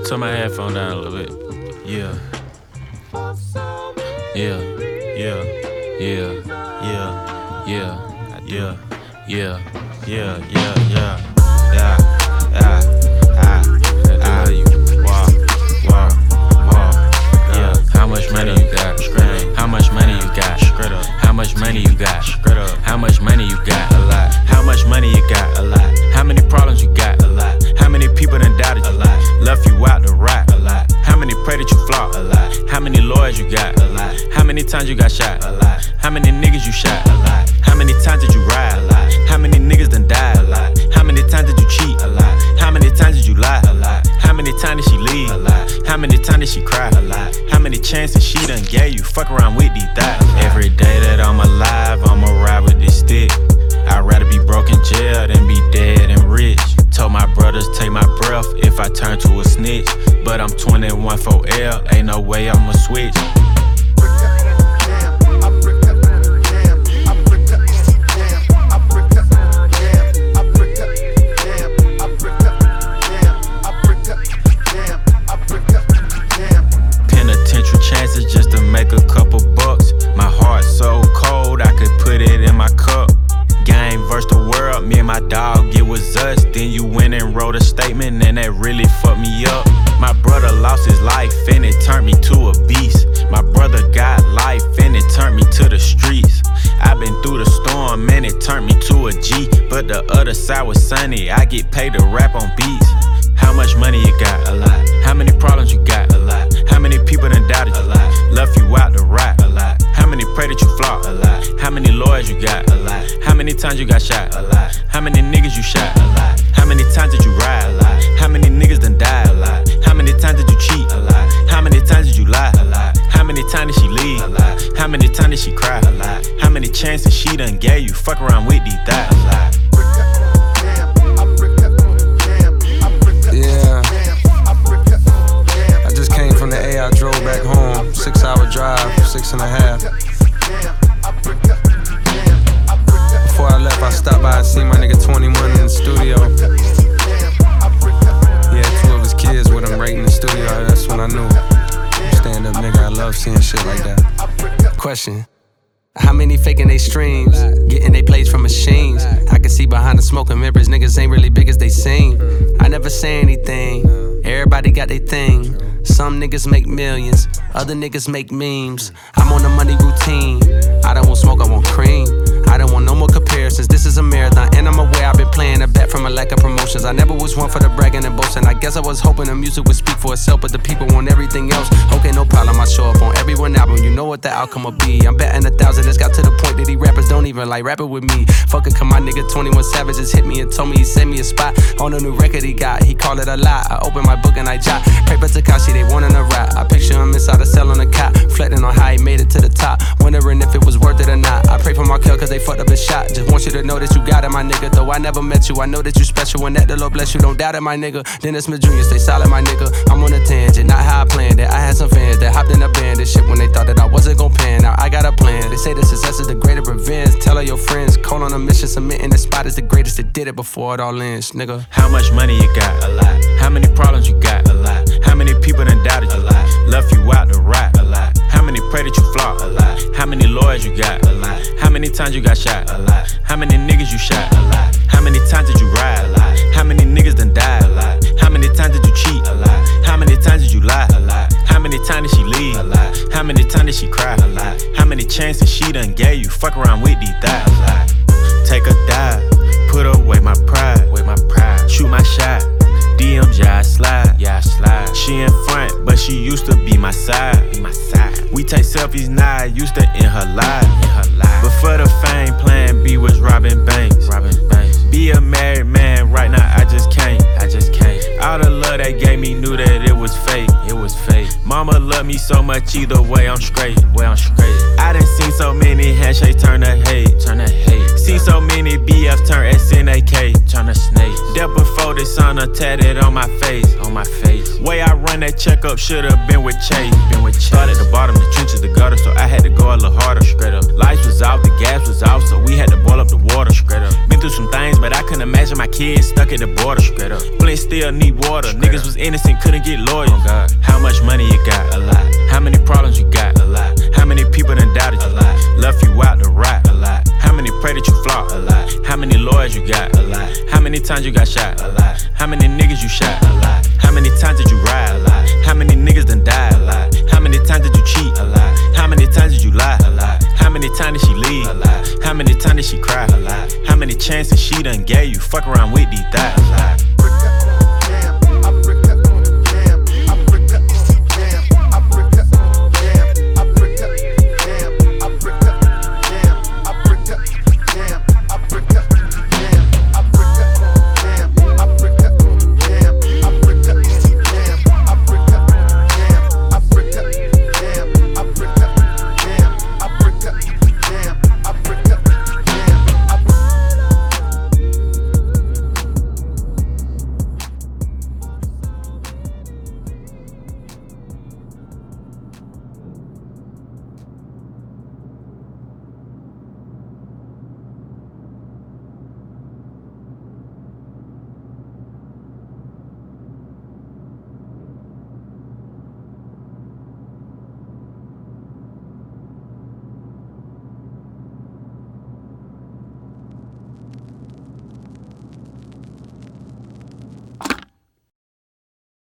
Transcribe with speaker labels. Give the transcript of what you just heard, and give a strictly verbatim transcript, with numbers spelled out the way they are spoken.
Speaker 1: Turn my headphone down a little bit. Yeah. Yeah. Yeah. Yeah. Yeah. Yeah. Yeah. Yeah. Yeah. Yeah. Yeah. Yeah. Yeah. I love you. Wow. Wow. Wow. Yeah. How much money you got? How much money you got? How much money you got? How much money you got? A lot. How much money you got? A lot. How many problems you got? A lot. How many people done doubted you? A lot. Left you out to rot? A lot. How many pray that you flop? A lot. How many lawyers you got? A lot. How many times you got shot? A lot. How many niggas you shot? A lot. How many times did you ride? A lot. How many niggas done died? A lot. How many times did you cheat? A lot. How many times did you lie? A lot. How many times did she leave? A lot. How many times did she cry? A lot. How many chances she done gave you? Fuck around with these thoughts. Every day that I'm alive, I'ma ride with this stick. I'd rather be broke in jail than be dead and rich. Told my brothers take my breath if I turn to a snitch. But I'm twenty-one for L, ain't no way I'ma switch. Penitentiary chances just to make a couple bucks. My heart so cold I could put it in my cup. Game versus the world, me and my dog, it was us. Then you went and wrote a statement and that really fucked me up. My brother lost his life and it turned me to a beast. My brother got life and it turned me to the streets. I've been through the storm and it turned me to a G. But the other side was sunny, I get paid to rap on beats. How much money you got? A lot. How many problems you got? A lot. How many people done doubted you? A lot. Left you out to rot? A lot. How many pray that you flop? A lot. How many lawyers you got? A lot. How many times you got shot? A lot. How many niggas you shot? A lot. How many times did you ride? A lot. How many niggas done died? A lot. How many times did you cheat? A lot. How many times did you lie? A lot. How many times did she leave? A lot. How many times did she cry? A lot. How many chances she done gave you? Fuck around with these thoughts. A lot.
Speaker 2: Yeah, I just came from the A, I drove back home. Six hour drive, six and a half. Before I left, I stopped by and seen my nigga twenty-one in the studio. He had two of his kids with him right in the studio. That's when I knew. Stand up nigga, I love seeing shit like that. Question. How many faking they streams, getting they plays from machines? I can see behind the smoke and mirrors, niggas ain't really big as they seem. I never say anything, everybody got their thing. Some niggas make millions, other niggas make memes. I'm on the money routine, I don't want smoke, I want cream. I don't want no more comparisons, this is a marathon. And I'm aware I've been playing a bet from a lack of promotions. I never was one for the bragging and boasting. I guess I was hoping the music would speak for itself, but the people want everything else. Okay, no problem, I show up on every one album. You know what the outcome will be. I'm betting a thousand, it's got to the point that these rappers don't even like rapping with me. Fuck it, come my nigga twenty-one Savage just hit me and told me he sent me a spot on a new record he got. He called it a lie, I open my book and I jot. Pray for Tekashi, they wanting a rap. I picture him inside a cell on a cot, reflecting on how he made it to the top, wondering if it was worth it or not. I pray for Markel cause they fucked up his shot. Just want you to know that you got it, my nigga. Though I never met you, I know that you special and that the Lord bless you. Don't doubt it, my nigga. Dennis Smith Junior, stay solid, my nigga. I'm on a tangent, not how I planned it. I had some fans that hopped in a band and shit when they thought that I wasn't gon' pan. Now I got a plan. They say the success is the greater revenge. Tell all your friends, call on a mission, submitting the spot is the greatest that did it before it all ends, nigga.
Speaker 1: How much money you got? A lot. How many problems you got? A lot. How many people done doubted you? A lot. Left you out to rot? A lot. How many pray that you flop? A lot. How many lawyers you got? A lot. How many times you got shot? A lot. How many niggas you shot? A lot. How many times did you ride? A lot. How many niggas done died? A lot. How many times did you cheat? A lot. How many times did you lie? A lot. How many times did she leave? A lot. How many times did she cry? A lot. How many chances she done gave you? Fuck around with these thoughts. A lot. Take a dive, put away my pride, away my pride. Shoot my shot, D Ms, yeah I slide, yeah I slide. She in front, but she used to be my side, be my side. We take selfies now, used to in her life, in her life. But for the fame, plan B was robbing banks, robbing banks. Be a married man, right now I just can't, I just can't. All the love they gave me knew that it was fake, it was fake. Mama love me so much, either way I'm straight. Way I'm straight. I done seen so many handshakes turn to hate. Turn to hate. Seen so many B F turn S N A K. Turn to snakes. That before this sun tatted on my face. On my face. Way I run that checkup should've been with Chase. Been with Chase. Started at the bottom, the trenches, the gutter, so I had to go a little harder. Straight up. Lights was out, the gas was out, so we had to boil up the water. Straight up. Been through some things, but I couldn't imagine my kids stuck at the border. Straight up. Flint still need water. Straight Niggas up. Was innocent, couldn't get lawyers. Oh God. How much money you got? A lot. How many problems you got? A lot. How many people done doubted you? A lot. Left you out to rot? A lot. How many pray that you flop? A lot. How many lawyers you got? A lot. How many times you got shot? A lot. How many niggas you shot? A lot. How many times did you ride? A lot. How many niggas done died? A lot. How many times did you cheat? A lot. How many times did you lie? A lot. How many times did she leave? A lot. How many times did she cry? A lot. How many chances she done gave you? Fuck around with these thighs? A lot.